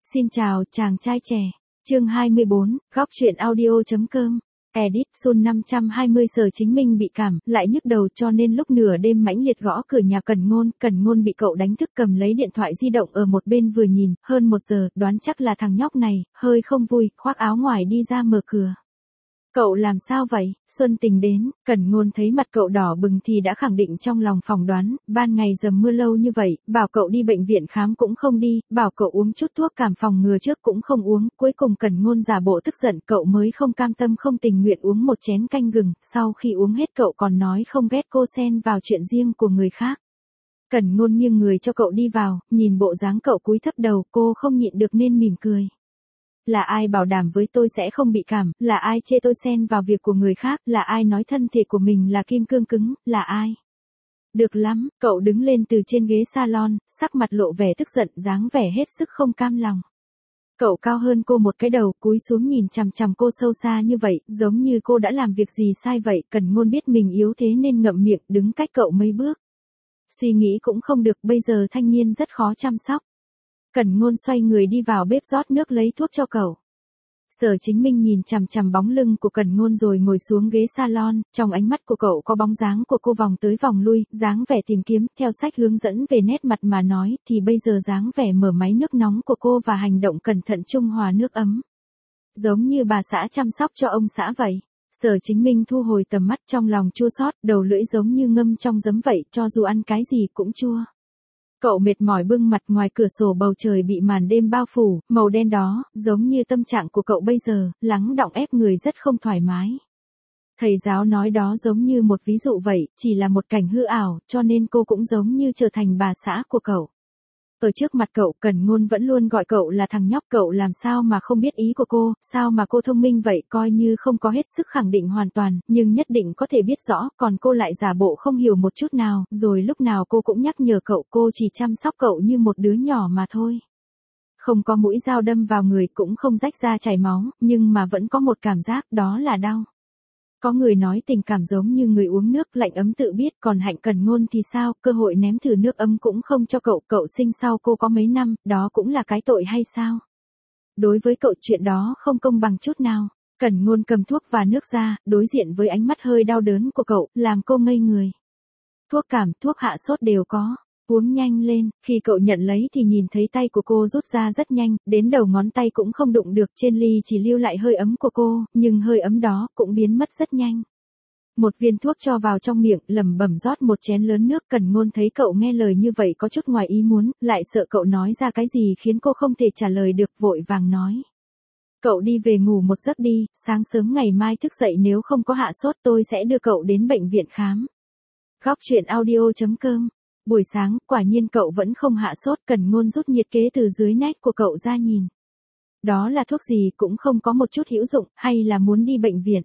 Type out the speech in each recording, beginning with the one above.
Xin chào chàng trai trẻ. Chương 24, góc truyện audio.com. Edit Sun 520 Sở Chính Minh bị cảm, lại nhức đầu cho nên lúc nửa đêm mãnh liệt gõ cửa nhà Cần Ngôn bị cậu đánh thức cầm lấy điện thoại di động ở một bên vừa nhìn, hơn 1 giờ, đoán chắc là thằng nhóc này, hơi không vui, khoác áo ngoài đi ra mở cửa. Cậu làm sao vậy? Xuân Tình đến, Cần Ngôn thấy mặt cậu đỏ bừng thì đã khẳng định trong lòng phỏng đoán, ban ngày dầm mưa lâu như vậy, bảo cậu đi bệnh viện khám cũng không đi, bảo cậu uống chút thuốc cảm phòng ngừa trước cũng không uống, cuối cùng Cần Ngôn giả bộ tức giận, cậu mới không cam tâm không tình nguyện uống một chén canh gừng, sau khi uống hết cậu còn nói không ghét cô xen vào chuyện riêng của người khác. Cần Ngôn nghiêng người cho cậu đi vào, nhìn bộ dáng cậu cúi thấp đầu, cô không nhịn được nên mỉm cười. Là ai bảo đảm với tôi sẽ không bị cảm, là ai chê tôi xen vào việc của người khác, là ai nói thân thể của mình là kim cương cứng, là ai? Được lắm, cậu đứng lên từ trên ghế salon, sắc mặt lộ vẻ tức giận, dáng vẻ hết sức không cam lòng. Cậu cao hơn cô một cái đầu, cúi xuống nhìn chằm chằm cô sâu xa như vậy, giống như cô đã làm việc gì sai vậy, Cần Ngôn biết mình yếu thế nên ngậm miệng, đứng cách cậu mấy bước. Suy nghĩ cũng không được, bây giờ thanh niên rất khó chăm sóc. Cần Ngôn xoay người đi vào bếp rót nước lấy thuốc cho cậu. Sở Chính Minh nhìn chằm chằm bóng lưng của Cần Ngôn rồi ngồi xuống ghế salon, trong ánh mắt của cậu có bóng dáng của cô vòng tới vòng lui, dáng vẻ tìm kiếm, theo sách hướng dẫn về nét mặt mà nói, thì bây giờ dáng vẻ mở máy nước nóng của cô và hành động cẩn thận trung hòa nước ấm. Giống như bà xã chăm sóc cho ông xã vậy. Sở Chính Minh thu hồi tầm mắt, trong lòng chua xót, đầu lưỡi giống như ngâm trong giấm vậy, cho dù ăn cái gì cũng chua. Cậu mệt mỏi bưng mặt, ngoài cửa sổ bầu trời bị màn đêm bao phủ, màu đen đó, giống như tâm trạng của cậu bây giờ, lắng đọng ép người rất không thoải mái. Thầy giáo nói đó giống như một ví dụ vậy, chỉ là một cảnh hư ảo, cho nên cô cũng giống như trở thành bà xã của cậu. Ở trước mặt cậu, Cần Ngôn vẫn luôn gọi cậu là thằng nhóc, cậu làm sao mà không biết ý của cô, sao mà cô thông minh vậy, coi như không có hết sức khẳng định hoàn toàn, nhưng nhất định có thể biết rõ, còn cô lại giả bộ không hiểu một chút nào, rồi lúc nào cô cũng nhắc nhở cậu, cô chỉ chăm sóc cậu như một đứa nhỏ mà thôi. Không có mũi dao đâm vào người, cũng không rách da chảy máu, nhưng mà vẫn có một cảm giác, đó là đau. Có người nói tình cảm giống như người uống nước lạnh ấm tự biết, còn hạnh Cần Ngôn thì sao, cơ hội nếm thử nước ấm cũng không cho cậu, cậu sinh sau cô có mấy năm, đó cũng là cái tội hay sao? Đối với cậu chuyện đó không công bằng chút nào. Cần Ngôn cầm thuốc và nước ra, đối diện với ánh mắt hơi đau đớn của cậu, làm cô ngây người. Thuốc cảm, thuốc hạ sốt đều có. Uống nhanh lên, khi cậu nhận lấy thì nhìn thấy tay của cô rút ra rất nhanh, đến đầu ngón tay cũng không đụng được, trên ly chỉ lưu lại hơi ấm của cô, nhưng hơi ấm đó cũng biến mất rất nhanh. Một viên thuốc cho vào trong miệng, lẩm bẩm rót một chén lớn nước, Cần Ngôn thấy cậu nghe lời như vậy có chút ngoài ý muốn, lại sợ cậu nói ra cái gì khiến cô không thể trả lời được, vội vàng nói. Cậu đi về ngủ một giấc đi, sáng sớm ngày mai thức dậy nếu không có hạ sốt tôi sẽ đưa cậu đến bệnh viện khám. Góc truyện audio.com. Buổi sáng, quả nhiên cậu vẫn không hạ sốt, Cần Ngôn rút nhiệt kế từ dưới nách của cậu ra nhìn. Đó là thuốc gì cũng không có một chút hữu dụng, hay là muốn đi bệnh viện?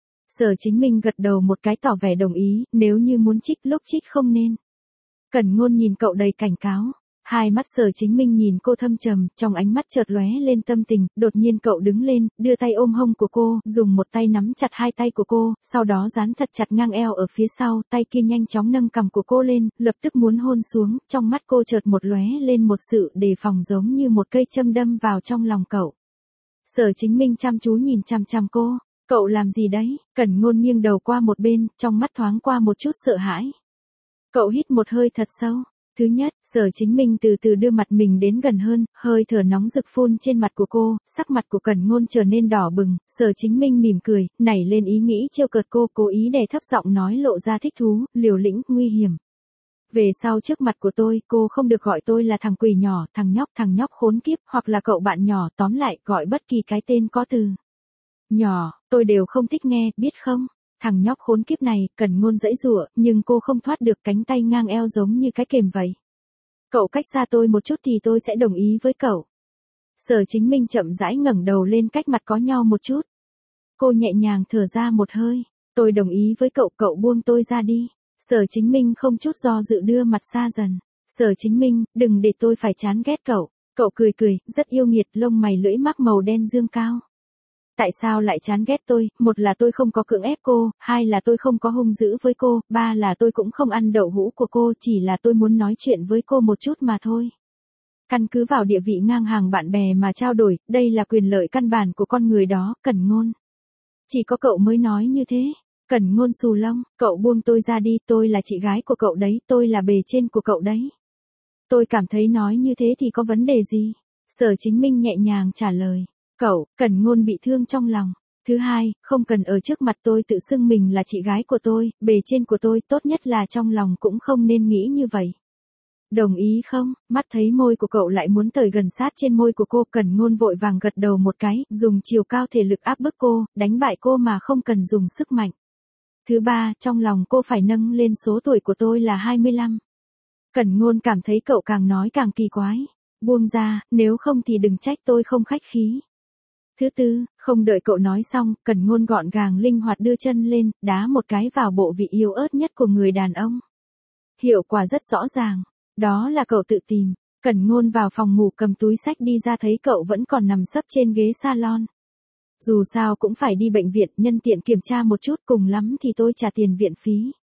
Sở Chính Minh gật đầu một cái tỏ vẻ đồng ý, nếu như muốn trích lúc trích không nên. Cần Ngôn nhìn cậu đầy cảnh cáo. Hai mắt Sở Chính Minh nhìn cô thâm trầm, trong ánh mắt chợt lóe lên tâm tình, đột nhiên cậu đứng lên, đưa tay ôm hông của cô, dùng một tay nắm chặt hai tay của cô, sau đó dán thật chặt ngang eo ở phía sau, tay kia nhanh chóng nâng cằm của cô lên, lập tức muốn hôn xuống, trong mắt cô chợt một lóe lên một sự đề phòng giống như một cây châm đâm vào trong lòng cậu. Sở Chính Minh chăm chú nhìn chằm chằm cô, cậu làm gì đấy? Cần Ngôn nghiêng đầu qua một bên, trong mắt thoáng qua một chút sợ hãi. Cậu hít một hơi thật sâu. Thứ nhất, Sở Chính Minh từ từ đưa mặt mình đến gần hơn, hơi thở nóng rực phun trên mặt của cô, sắc mặt của Cần Ngôn trở nên đỏ bừng, Sở Chính Minh mỉm cười, nảy lên ý nghĩ trêu cợt cô, cố ý đè thấp giọng nói lộ ra thích thú, liều lĩnh, nguy hiểm. Về sau trước mặt của tôi, cô không được gọi tôi là thằng quỷ nhỏ, thằng nhóc khốn kiếp, hoặc là cậu bạn nhỏ, tóm lại, gọi bất kỳ cái tên có từ nhỏ, tôi đều không thích nghe, biết không? Thằng nhóc khốn kiếp này, Cần Ngôn giãy giụa, nhưng cô không thoát được, cánh tay ngang eo giống như cái kềm vậy. Cậu cách xa tôi một chút thì tôi sẽ đồng ý với cậu. Sở Chính Minh chậm rãi ngẩng đầu lên cách mặt có nhau một chút. Cô nhẹ nhàng thở ra một hơi. Tôi đồng ý với cậu, cậu buông tôi ra đi. Sở Chính Minh không chút do dự đưa mặt xa dần. Sở Chính Minh, đừng để tôi phải chán ghét cậu. Cậu cười cười, rất yêu nghiệt, lông mày lưỡi mắc màu đen dương cao. Tại sao lại chán ghét tôi? Một là tôi không có cưỡng ép cô, hai là tôi không có hung dữ với cô, ba là tôi cũng không ăn đậu hũ của cô, chỉ là tôi muốn nói chuyện với cô một chút mà thôi. Căn cứ vào địa vị ngang hàng bạn bè mà trao đổi, đây là quyền lợi căn bản của con người đó, Cẩn Ngôn. Chỉ có cậu mới nói như thế. Cẩn Ngôn xù lông, cậu buông tôi ra đi, tôi là chị gái của cậu đấy, tôi là bề trên của cậu đấy. Tôi cảm thấy nói như thế thì có vấn đề gì? Sở Chính Minh nhẹ nhàng trả lời. Cậu, Cẩn Ngôn bị thương trong lòng. Thứ hai, không cần ở trước mặt tôi tự xưng mình là chị gái của tôi, bề trên của tôi, tốt nhất là trong lòng cũng không nên nghĩ như vậy. Đồng ý không? Mắt thấy môi của cậu lại muốn tới gần sát trên môi của cô, Cẩn Ngôn vội vàng gật đầu một cái, dùng chiều cao thể lực áp bức cô, đánh bại cô mà không cần dùng sức mạnh. Thứ ba, trong lòng cô phải nâng lên số tuổi của tôi là 25. Cẩn Ngôn cảm thấy cậu càng nói càng kỳ quái. Buông ra, nếu không thì đừng trách tôi không khách khí. Thứ tư, không đợi cậu nói xong, Cẩn Ngôn gọn gàng linh hoạt đưa chân lên, đá một cái vào bộ vị yếu ớt nhất của người đàn ông. Hiệu quả rất rõ ràng. Đó là cậu tự tìm. Cẩn Ngôn vào phòng ngủ cầm túi xách đi ra thấy cậu vẫn còn nằm sấp trên ghế salon. Dù sao cũng phải đi bệnh viện, nhân tiện kiểm tra một chút, cùng lắm thì tôi trả tiền viện phí.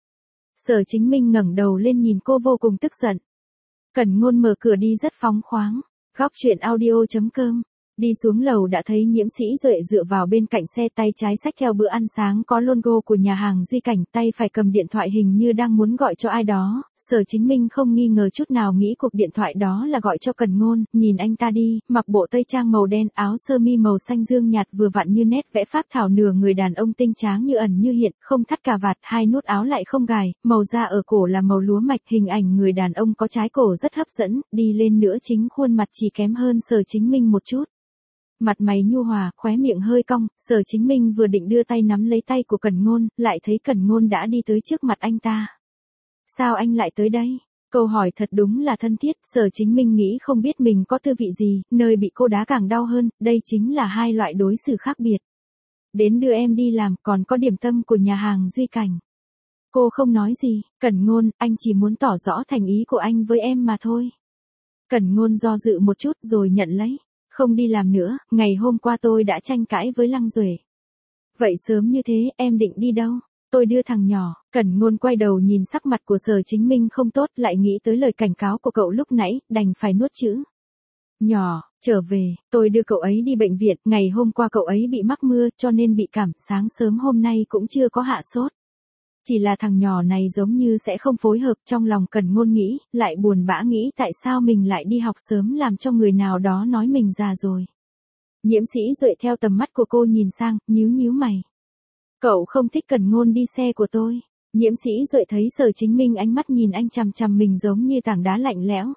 Sở Chính Minh ngẩng đầu lên nhìn cô vô cùng tức giận. Cẩn Ngôn mở cửa đi rất phóng khoáng. Góc truyện audio.com. Đi xuống lầu đã thấy Nhiễm Sĩ Duệ dựa vào bên cạnh xe, tay trái xách theo bữa ăn sáng có logo của nhà hàng Duy Cảnh, tay phải cầm điện thoại hình như đang muốn gọi cho ai đó. Sở Chính Minh không nghi ngờ chút nào nghĩ cuộc điện thoại đó là gọi cho Cẩn Ngôn, nhìn anh ta đi, mặc bộ tây trang màu đen, áo sơ mi màu xanh dương nhạt vừa vặn như nét vẽ phác thảo, nửa người đàn ông tinh tráng như ẩn như hiện, không thắt cà vạt, hai nút áo lại không gài, màu da ở cổ là màu lúa mạch, hình ảnh người đàn ông có trái cổ rất hấp dẫn, đi lên nữa chính khuôn mặt chỉ kém hơn Sở Chính Minh một chút. Mặt mày nhu hòa, khóe miệng hơi cong, Sở Chính Minh vừa định đưa tay nắm lấy tay của Cẩn Ngôn, lại thấy Cẩn Ngôn đã đi tới trước mặt anh ta. Sao anh lại tới đây? Câu hỏi thật đúng là thân thiết, Sở Chính Minh nghĩ không biết mình có tư vị gì, nơi bị cô đá càng đau hơn, đây chính là hai loại đối xử khác biệt. Đến đưa em đi làm, còn có điểm tâm của nhà hàng Duy Cảnh. Cô không nói gì, Cẩn Ngôn, anh chỉ muốn tỏ rõ thành ý của anh với em mà thôi. Cẩn Ngôn do dự một chút rồi nhận lấy. Không đi làm nữa, ngày hôm qua tôi đã tranh cãi với Lăng Duệ. Vậy sớm như thế, em định đi đâu? Tôi đưa thằng nhỏ. Cẩn Ngôn quay đầu nhìn sắc mặt của Sở Chính Minh không tốt, lại nghĩ tới lời cảnh cáo của cậu lúc nãy, đành phải nuốt chữ. Nhỏ, trở về, tôi đưa cậu ấy đi bệnh viện, ngày hôm qua cậu ấy bị mắc mưa cho nên bị cảm, sáng sớm hôm nay cũng chưa có hạ sốt. Chỉ là thằng nhỏ này giống như sẽ không phối hợp, trong lòng Cẩn Ngôn nghĩ, lại buồn bã nghĩ tại sao mình lại đi học sớm làm cho người nào đó nói mình già rồi. Nhiễm Sĩ Duệ theo tầm mắt của cô nhìn sang, nhíu nhíu mày. Cậu không thích Cẩn Ngôn đi xe của tôi. Nhiễm Sĩ Duệ thấy Sở Chính Minh ánh mắt nhìn anh chằm chằm mình giống như tảng đá lạnh lẽo.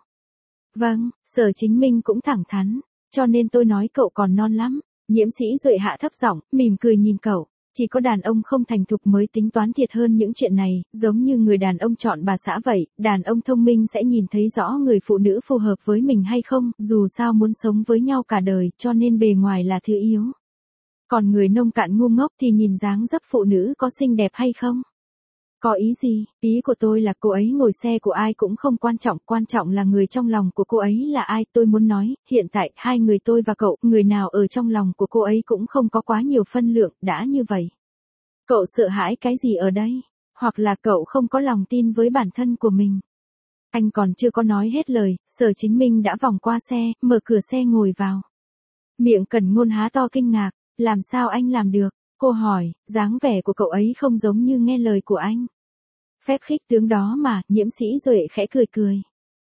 Vâng, Sở Chính Minh cũng thẳng thắn, cho nên tôi nói cậu còn non lắm. Nhiễm Sĩ Duệ hạ thấp giọng, mỉm cười nhìn cậu. Chỉ có đàn ông không thành thục mới tính toán thiệt hơn những chuyện này, giống như người đàn ông chọn bà xã vậy, đàn ông thông minh sẽ nhìn thấy rõ người phụ nữ phù hợp với mình hay không, dù sao muốn sống với nhau cả đời, cho nên bề ngoài là thứ yếu. Còn người nông cạn ngu ngốc thì nhìn dáng dấp phụ nữ có xinh đẹp hay không. Có ý gì? Ý của tôi là cô ấy ngồi xe của ai cũng không quan trọng là người trong lòng của cô ấy là ai. Tôi muốn nói, hiện tại, hai người tôi và cậu, người nào ở trong lòng của cô ấy cũng không có quá nhiều phân lượng, đã như vậy. Cậu sợ hãi cái gì ở đây? Hoặc là cậu không có lòng tin với bản thân của mình? Anh còn chưa có nói hết lời, Sở Chính Minh đã vòng qua xe, mở cửa xe ngồi vào. Miệng Cẩn Ngôn há to kinh ngạc, làm sao anh làm được? Cô hỏi, dáng vẻ của cậu ấy không giống như nghe lời của anh. Phép khích tướng đó mà, Nhiễm Sĩ Duệ khẽ cười cười.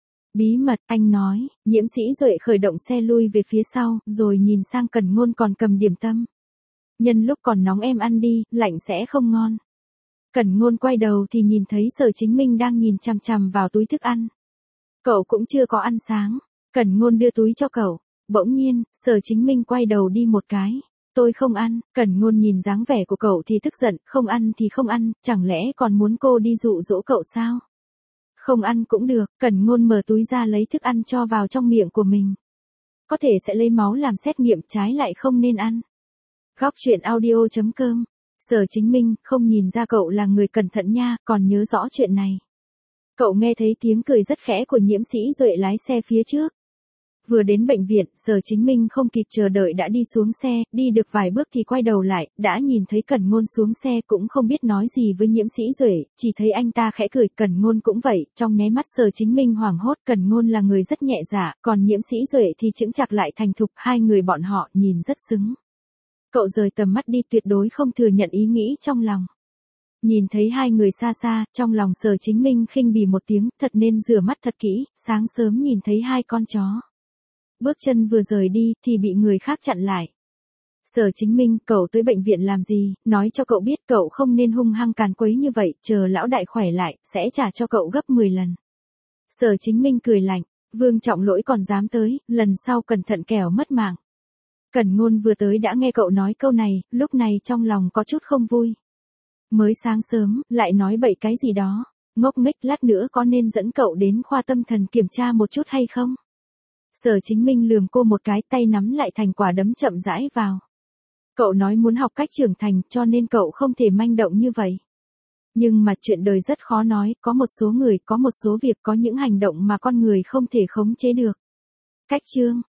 Bí mật, anh nói, Nhiễm Sĩ Duệ khởi động xe lui về phía sau, rồi nhìn sang Cẩn Ngôn còn cầm điểm tâm. Nhân lúc còn nóng em ăn đi, lạnh sẽ không ngon. Cẩn Ngôn quay đầu thì nhìn thấy Sở Chính Minh đang nhìn chằm chằm vào túi thức ăn. Cậu cũng chưa có ăn sáng. Cẩn Ngôn đưa túi cho cậu. Bỗng nhiên, Sở Chính Minh quay đầu đi một cái. Tôi không ăn. Cẩn Ngôn nhìn dáng vẻ của cậu thì tức giận, không ăn thì không ăn, chẳng lẽ còn muốn cô đi dụ dỗ cậu sao? Không ăn cũng được, Cẩn Ngôn mở túi ra lấy thức ăn cho vào trong miệng của mình. Có thể sẽ lấy máu làm xét nghiệm, trái lại không nên ăn. Góc truyện audio.com. Sở Chính Minh, không nhìn ra cậu là người cẩn thận nha, còn nhớ rõ chuyện này. Cậu nghe thấy tiếng cười rất khẽ của Nhiễm Sĩ Duệ lái xe phía trước. Vừa đến bệnh viện, Sở Chính Minh không kịp chờ đợi đã đi xuống xe, đi được vài bước thì quay đầu lại, đã nhìn thấy Cẩn Ngôn xuống xe cũng không biết nói gì với Nhiễm Sĩ Duệ, chỉ thấy anh ta khẽ cười, Cẩn Ngôn cũng vậy, trong nháy mắt Sở Chính Minh hoảng hốt, Cẩn Ngôn là người rất nhẹ dạ, còn Nhiễm Sĩ Duệ thì chững chạc lại thành thục, hai người bọn họ nhìn rất xứng. Cậu rời tầm mắt đi, tuyệt đối không thừa nhận ý nghĩ trong lòng. Nhìn thấy hai người xa xa, trong lòng Sở Chính Minh khinh bỉ một tiếng, thật nên rửa mắt thật kỹ, sáng sớm nhìn thấy hai con chó. Bước chân vừa rời đi, thì bị người khác chặn lại. Sở Chính Minh, cậu tới bệnh viện làm gì, nói cho cậu biết cậu không nên hung hăng càn quấy như vậy, chờ lão đại khỏe lại, sẽ trả cho cậu gấp 10 lần. Sở Chính Minh cười lạnh, Vương Trọng Lỗi còn dám tới, lần sau cẩn thận kẻo mất mạng. Cẩn Ngôn vừa tới đã nghe cậu nói câu này, lúc này trong lòng có chút không vui. Mới sáng sớm, lại nói bậy cái gì đó, ngốc nghếch, lát nữa có nên dẫn cậu đến khoa tâm thần kiểm tra một chút hay không? Sở Chính Minh lườm cô một cái, tay nắm lại thành quả đấm chậm rãi vào. Cậu nói muốn học cách trưởng thành cho nên cậu không thể manh động như vậy. Nhưng mà chuyện đời rất khó nói, có một số người, có một số việc, có những hành động mà con người không thể khống chế được. Cách chương